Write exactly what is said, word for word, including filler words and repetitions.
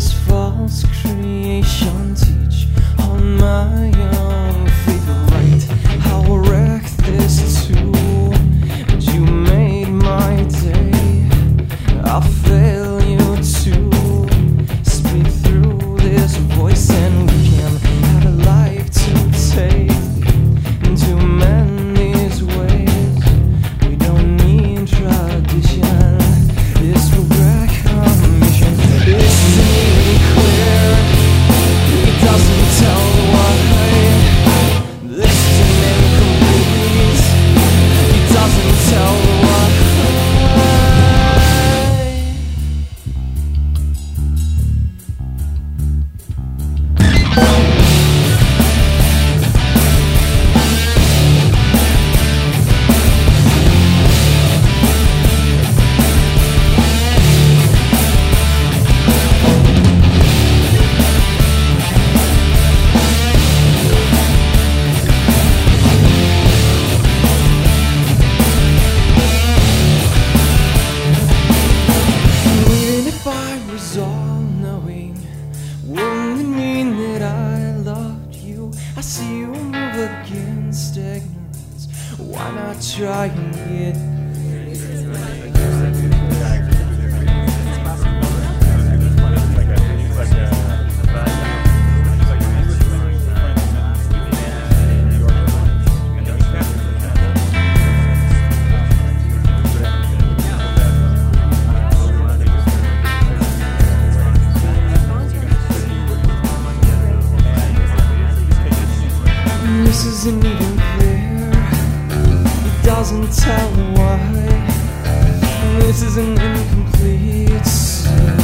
this false creation teach on my own favorite right? I'll wreck this too, but you made my day. I'll fail you to speak through this voice, and we can have a life to take to mend these ways. We don't need tradition. This will wreck our mission. This isn't even clear. It doesn't tell why. This isn't incomplete. It doesn't tell why. All knowing, wouldn't it mean that I loved you? I see you move against ignorance. Why not try and get this isn't even clear. It doesn't tell why. This isn't incomplete.